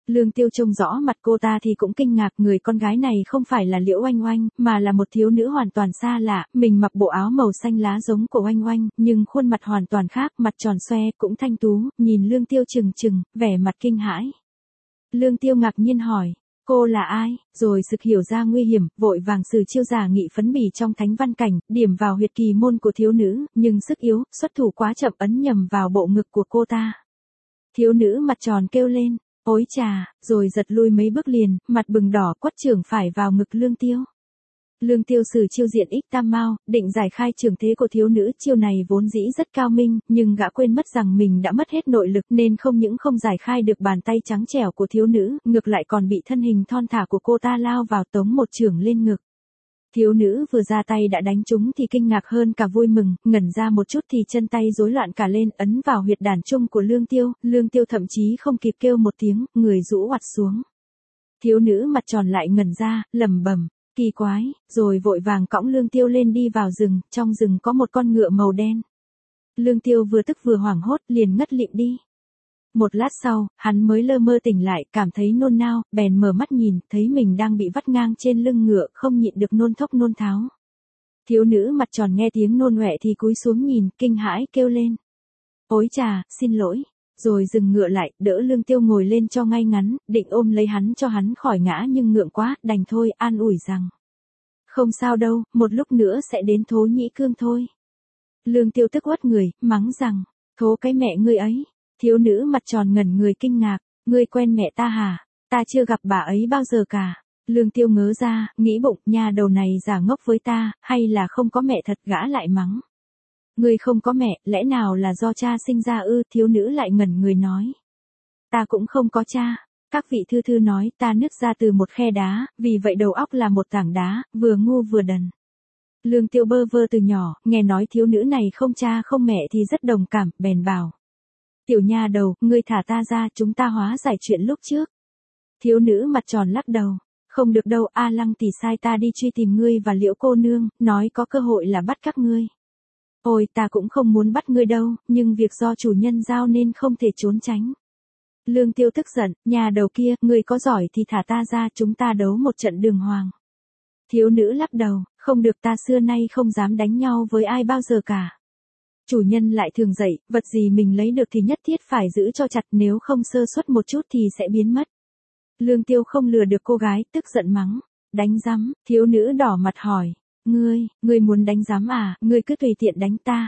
Lương Tiêu trông rõ mặt cô ta thì cũng kinh ngạc, người con gái này không phải là Liễu Oanh Oanh, mà là một thiếu nữ hoàn toàn xa lạ, mình mặc bộ áo màu xanh lá giống của Oanh Oanh, nhưng khuôn mặt hoàn toàn khác, mặt tròn xoe, cũng thanh tú, nhìn Lương Tiêu chừng chừng, vẻ mặt kinh hãi. Lương Tiêu ngạc nhiên hỏi, cô là ai, rồi sực hiểu ra nguy hiểm, vội vàng sử chiêu giả nghị phấn bỉ trong thánh văn cảnh, điểm vào huyệt kỳ môn của thiếu nữ, nhưng sức yếu, xuất thủ quá chậm ấn nhầm vào bộ ngực của cô ta. Thiếu nữ mặt tròn kêu lên, ối chà, rồi giật lui mấy bước liền, mặt bừng đỏ quất trưởng phải vào ngực Lương Tiêu. Lương Tiêu sử chiêu diện ích tam mao, định giải khai trường thế của thiếu nữ, chiêu này vốn dĩ rất cao minh, nhưng gã quên mất rằng mình đã mất hết nội lực nên không những không giải khai được bàn tay trắng trẻo của thiếu nữ, ngược lại còn bị thân hình thon thả của cô ta lao vào tống một chưởng lên ngực. Thiếu nữ vừa ra tay đã đánh trúng thì kinh ngạc hơn cả vui mừng, ngẩn ra một chút thì chân tay rối loạn cả lên, ấn vào huyệt đàn trung của Lương Tiêu, Lương Tiêu thậm chí không kịp kêu một tiếng, người rũ oặt xuống. Thiếu nữ mặt tròn lại ngẩn ra, lẩm bẩm, kỳ quái, rồi vội vàng cõng Lương Tiêu lên đi vào rừng, trong rừng có một con ngựa màu đen. Lương Tiêu vừa tức vừa hoảng hốt, liền ngất lịm đi. Một lát sau, hắn mới lơ mơ tỉnh lại, cảm thấy nôn nao, bèn mở mắt nhìn, thấy mình đang bị vắt ngang trên lưng ngựa, không nhịn được nôn thốc nôn tháo. Thiếu nữ mặt tròn nghe tiếng nôn ọe thì cúi xuống nhìn, kinh hãi kêu lên. Ối chà, xin lỗi. Rồi dừng ngựa lại, đỡ Lương Tiêu ngồi lên cho ngay ngắn, định ôm lấy hắn cho hắn khỏi ngã nhưng ngượng quá, đành thôi, an ủi rằng. Không sao đâu, một lúc nữa sẽ đến Thố Nhĩ Cương thôi. Lương Tiêu tức uất người, mắng rằng, thố cái mẹ ngươi ấy. Thiếu nữ mặt tròn ngẩn người kinh ngạc, ngươi quen mẹ ta hả? Ta chưa gặp bà ấy bao giờ cả. Lương Tiêu ngớ ra, nghĩ bụng, nhà đầu này giả ngốc với ta, hay là không có mẹ thật, gã lại mắng. Ngươi không có mẹ, lẽ nào là do cha sinh ra ư? Thiếu nữ lại ngẩn người nói. Ta cũng không có cha. Các vị thư thư nói ta nứt ra từ một khe đá, vì vậy đầu óc là một tảng đá, vừa ngu vừa đần. Lương Tiêu bơ vơ từ nhỏ, nghe nói thiếu nữ này không cha không mẹ thì rất đồng cảm, bèn bảo. Tiểu nha đầu, ngươi thả ta ra, chúng ta hóa giải chuyện lúc trước. Thiếu nữ mặt tròn lắc đầu. Không được đâu, A Lăng tỷ sai ta đi truy tìm ngươi và Liễu cô nương, nói có cơ hội là bắt các ngươi. Ôi, ta cũng không muốn bắt ngươi đâu, nhưng việc do chủ nhân giao nên không thể trốn tránh. Lương Tiêu tức giận, nhà đầu kia, ngươi có giỏi thì thả ta ra, chúng ta đấu một trận đường hoàng. Thiếu nữ lắc đầu, không được, ta xưa nay không dám đánh nhau với ai bao giờ cả. Chủ nhân lại thường dạy, vật gì mình lấy được thì nhất thiết phải giữ cho chặt, nếu không sơ suất một chút thì sẽ biến mất. Lương Tiêu không lừa được cô gái, tức giận mắng. Đánh rắm, thiếu nữ đỏ mặt hỏi. Ngươi, ngươi muốn đánh rắm à, ngươi cứ tùy tiện đánh ta.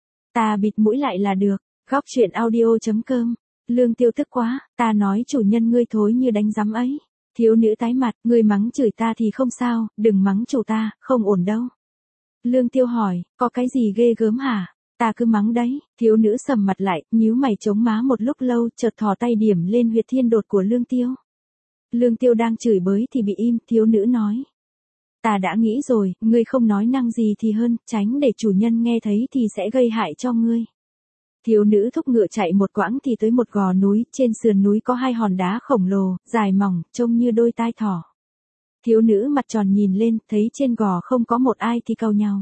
Ta bịt mũi lại là được. Góc truyện audio chấm com. Lương Tiêu tức quá, ta nói chủ nhân ngươi thối như đánh rắm ấy. Thiếu nữ tái mặt, ngươi mắng chửi ta thì không sao, đừng mắng chủ ta, không ổn đâu. Lương Tiêu hỏi, có cái gì ghê gớm hả? Ta cứ mắng đấy. Thiếu nữ sầm mặt lại, nhíu mày chống má một lúc lâu, chợt thò tay điểm lên huyệt thiên đột của Lương Tiêu. Lương Tiêu đang chửi bới thì bị im, thiếu nữ nói. Ta đã nghĩ rồi, ngươi không nói năng gì thì hơn, tránh để chủ nhân nghe thấy thì sẽ gây hại cho ngươi. Thiếu nữ thúc ngựa chạy một quãng thì tới một gò núi, trên sườn núi có hai hòn đá khổng lồ, dài mỏng, trông như đôi tai thỏ. Thiếu nữ mặt tròn nhìn lên, thấy trên gò không có một ai thì cau nhau.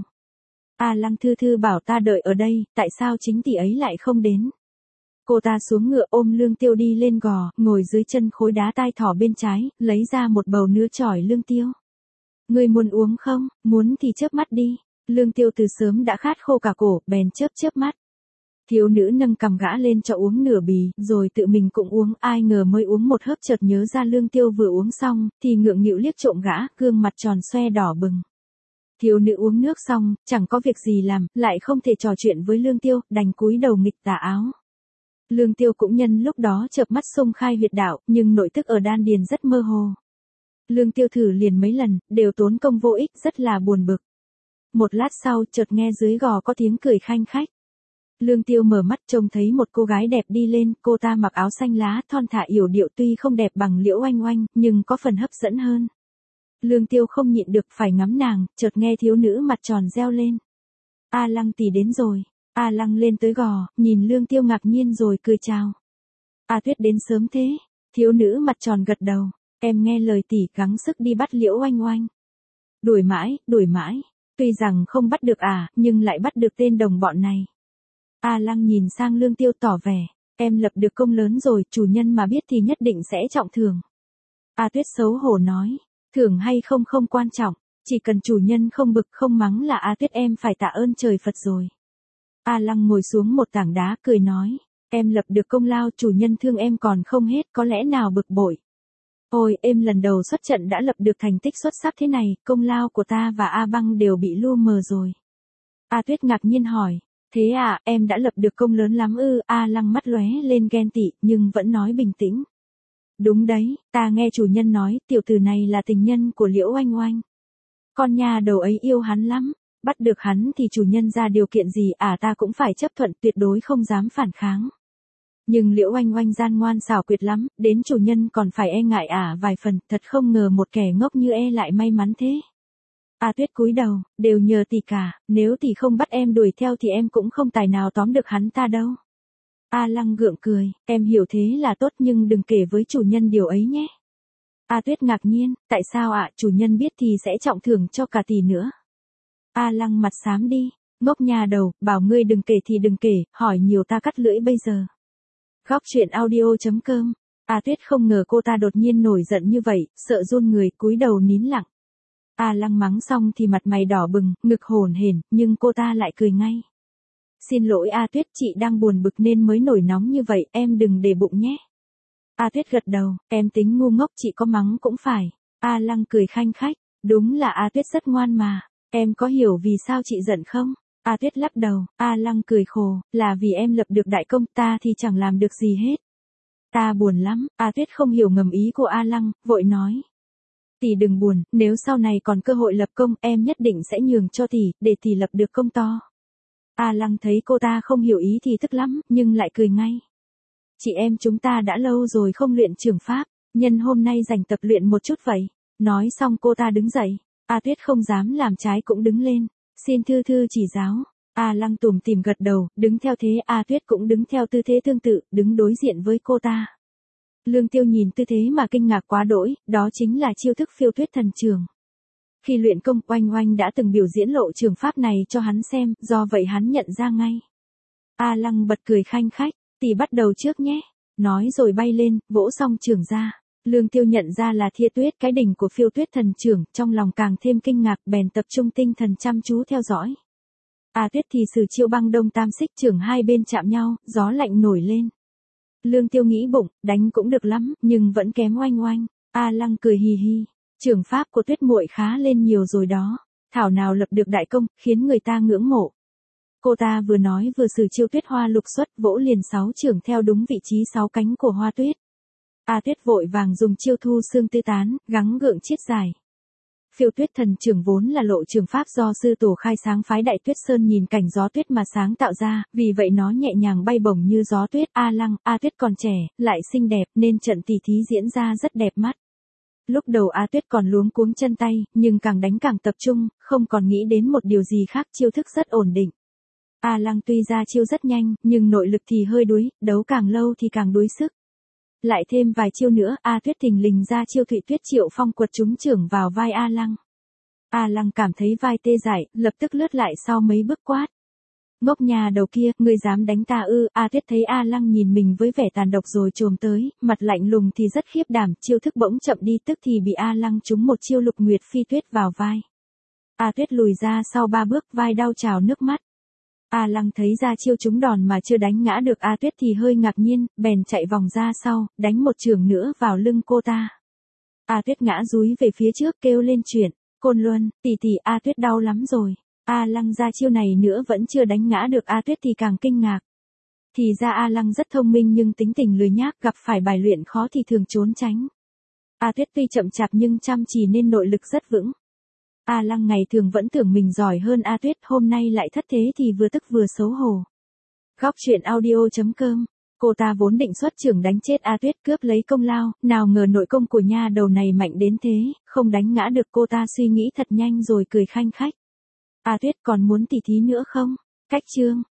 A Lăng thư thư bảo ta đợi ở đây, tại sao chính tỷ ấy lại không đến? Cô ta xuống ngựa ôm Lương Tiêu đi lên gò, ngồi dưới chân khối đá tai thỏ bên trái, lấy ra một bầu nứa chỏi Lương Tiêu. Ngươi muốn uống không? Muốn thì chớp mắt đi. Lương Tiêu từ sớm đã khát khô cả cổ, bèn chớp chớp mắt. Thiếu nữ nâng cằm gã lên cho uống nửa bì, rồi tự mình cũng uống, ai ngờ mới uống một hớp chợt nhớ ra Lương Tiêu vừa uống xong, thì ngượng nghịu liếc trộm gã, gương mặt tròn xoe đỏ bừng. Thiếu nữ uống nước xong, chẳng có việc gì làm, lại không thể trò chuyện với Lương Tiêu, đành cúi đầu nghịch tà áo. Lương Tiêu cũng nhân lúc đó chợp mắt xông khai huyệt đạo, nhưng nội tức ở đan điền rất mơ hồ. Lương Tiêu thử liền mấy lần, đều tốn công vô ích, rất là buồn bực. Một lát sau, chợt nghe dưới gò có tiếng cười khanh khách. Lương Tiêu mở mắt trông thấy một cô gái đẹp đi lên, cô ta mặc áo xanh lá, thon thả yểu điệu, tuy không đẹp bằng Liễu Oanh Oanh, nhưng có phần hấp dẫn hơn. Lương Tiêu không nhịn được phải ngắm nàng, chợt nghe thiếu nữ mặt tròn reo lên. A Lăng tỷ đến rồi. A Lăng lên tới gò, nhìn Lương Tiêu ngạc nhiên rồi cười chào. A Tuyết đến sớm thế. Thiếu nữ mặt tròn gật đầu. Em nghe lời tỷ, gắng sức đi bắt Liễu Oanh Oanh. Đuổi mãi, đuổi mãi. Tuy rằng không bắt được à, nhưng lại bắt được tên đồng bọn này. A Lăng nhìn sang Lương Tiêu tỏ vẻ. Em lập được công lớn rồi, chủ nhân mà biết thì nhất định sẽ trọng thưởng. A Tuyết xấu hổ nói, thưởng hay không không quan trọng, chỉ cần chủ nhân không bực không mắng là A Tuyết em phải tạ ơn trời Phật rồi. A Lăng ngồi xuống một tảng đá cười nói, em lập được công lao chủ nhân thương em còn không hết có lẽ nào bực bội. Ôi em lần đầu xuất trận đã lập được thành tích xuất sắc thế này, công lao của ta và A Băng đều bị lu mờ rồi. A Tuyết ngạc nhiên hỏi, thế à, em đã lập được công lớn lắm ư? A Lăng mắt lóe lên ghen tị nhưng vẫn nói bình tĩnh. Đúng đấy, ta nghe chủ nhân nói tiểu tử này là tình nhân của Liễu Oanh Oanh. Con nhà đầu ấy yêu hắn lắm, bắt được hắn thì chủ nhân ra điều kiện gì à ta cũng phải chấp thuận tuyệt đối không dám phản kháng. Nhưng Liễu Oanh Oanh gian ngoan xảo quyệt lắm, đến chủ nhân còn phải e ngại à vài phần, thật không ngờ một kẻ ngốc như e lại may mắn thế. A Tuyết cúi đầu, đều nhờ tỷ cả, nếu tỷ không bắt em đuổi theo thì em cũng không tài nào tóm được hắn ta đâu. A Lăng gượng cười, em hiểu thế là tốt nhưng đừng kể với chủ nhân điều ấy nhé. A Tuyết ngạc nhiên, tại sao ạ, chủ nhân biết thì sẽ trọng thưởng cho cả tỷ nữa. A Lăng mặt xám đi, ngốc nhà đầu, bảo ngươi đừng kể thì đừng kể, hỏi nhiều ta cắt lưỡi bây giờ. Góc truyện audio chấm com. A Tuyết không ngờ cô ta đột nhiên nổi giận như vậy, sợ run người, cúi đầu nín lặng. A Lăng mắng xong thì mặt mày đỏ bừng, ngực hổn hển, nhưng cô ta lại cười ngay. Xin lỗi A Tuyết, chị đang buồn bực nên mới nổi nóng như vậy, em đừng để bụng nhé. A Tuyết gật đầu, em tính ngu ngốc chị có mắng cũng phải. A Lăng cười khanh khách, đúng là A Tuyết rất ngoan mà, em có hiểu vì sao chị giận không? A Tuyết lắc đầu, A Lăng cười khổ, là vì em lập được đại công ta thì chẳng làm được gì hết. Ta buồn lắm, A Tuyết không hiểu ngầm ý của A Lăng, vội nói. Tỷ đừng buồn, nếu sau này còn cơ hội lập công em nhất định sẽ nhường cho tỷ, để tỷ lập được công to. A Lăng thấy cô ta không hiểu ý thì tức lắm, nhưng lại cười ngay. Chị em chúng ta đã lâu rồi không luyện trường pháp, nhân hôm nay dành tập luyện một chút vậy. Nói xong cô ta đứng dậy, A Tuyết không dám làm trái cũng đứng lên, xin thư thư chỉ giáo. A Lăng tủm tỉm gật đầu, đứng theo thế A Tuyết cũng đứng theo tư thế tương tự, đứng đối diện với cô ta. Lương Tiêu nhìn tư thế mà kinh ngạc quá đỗi, đó chính là chiêu thức phiêu tuyết thần trường. Khi luyện công Oanh Oanh đã từng biểu diễn lộ trường pháp này cho hắn xem, do vậy hắn nhận ra ngay. A Lăng bật cười khanh khách, tỷ bắt đầu trước nhé, nói rồi bay lên, vỗ xong trường ra. Lương Tiêu nhận ra là Thia Tuyết cái đỉnh của phiêu tuyết thần trường, trong lòng càng thêm kinh ngạc bèn tập trung tinh thần chăm chú theo dõi. A Tuyết thì sử chiêu băng đông tam xích trường hai bên chạm nhau, gió lạnh nổi lên. Lương Tiêu nghĩ bụng, đánh cũng được lắm, nhưng vẫn kém Oanh Oanh. A Lăng cười hì hì, trường pháp của Tuyết muội khá lên nhiều rồi đó, thảo nào lập được đại công, khiến người ta ngưỡng mộ. Cô ta vừa nói vừa sử chiêu Tuyết Hoa lục xuất, vỗ liền sáu trường theo đúng vị trí sáu cánh của hoa tuyết. A Tuyết vội vàng dùng chiêu thu xương tứ tán, gắng gượng chiết dài. Phiêu tuyết thần trường vốn là lộ trường pháp do sư tổ khai sáng phái Đại Tuyết Sơn nhìn cảnh gió tuyết mà sáng tạo ra, vì vậy nó nhẹ nhàng bay bổng như gió tuyết. A Lăng, A Tuyết còn trẻ, lại xinh đẹp nên trận tỷ thí diễn ra rất đẹp mắt. Lúc đầu A Tuyết còn luống cuống chân tay, nhưng càng đánh càng tập trung, không còn nghĩ đến một điều gì khác, chiêu thức rất ổn định. A Lăng tuy ra chiêu rất nhanh, nhưng nội lực thì hơi đuối, đấu càng lâu thì càng đuối sức. Lại thêm vài chiêu nữa, A Tuyết thình lình ra chiêu Thụy Tuyết Triệu Phong quật trúng chưởng vào vai A Lăng. A Lăng cảm thấy vai tê dại, lập tức lướt lại sau mấy bước quát. Ngốc nhà đầu kia, ngươi dám đánh ta ư? A Tuyết thấy A Lăng nhìn mình với vẻ tàn độc rồi chồm tới, mặt lạnh lùng thì rất khiếp đảm, chiêu thức bỗng chậm đi tức thì bị A Lăng trúng một chiêu Lục Nguyệt Phi Tuyết vào vai. A Tuyết lùi ra sau ba bước, vai đau trào nước mắt. A Lăng thấy ra chiêu trúng đòn mà chưa đánh ngã được A Tuyết thì hơi ngạc nhiên, bèn chạy vòng ra sau, đánh một chưởng nữa vào lưng cô ta. A Tuyết ngã dúi về phía trước kêu lên chuyện, Côn Luân, tỷ tỷ A Tuyết đau lắm rồi. A Lăng ra chiêu này nữa vẫn chưa đánh ngã được A Tuyết thì càng kinh ngạc. Thì ra A Lăng rất thông minh nhưng tính tình lười nhác, gặp phải bài luyện khó thì thường trốn tránh. A Tuyết tuy chậm chạp nhưng chăm chỉ nên nội lực rất vững. A Lăng ngày thường vẫn tưởng mình giỏi hơn A Tuyết, hôm nay lại thất thế thì vừa tức vừa xấu hổ. Góc truyện audio chấm com. Cô ta vốn định xuất chưởng đánh chết A Tuyết cướp lấy công lao, nào ngờ nội công của nha đầu này mạnh đến thế, không đánh ngã được. Cô ta suy nghĩ thật nhanh rồi cười khanh khách. A Tuyết còn muốn tỉ thí nữa không? Cách chương.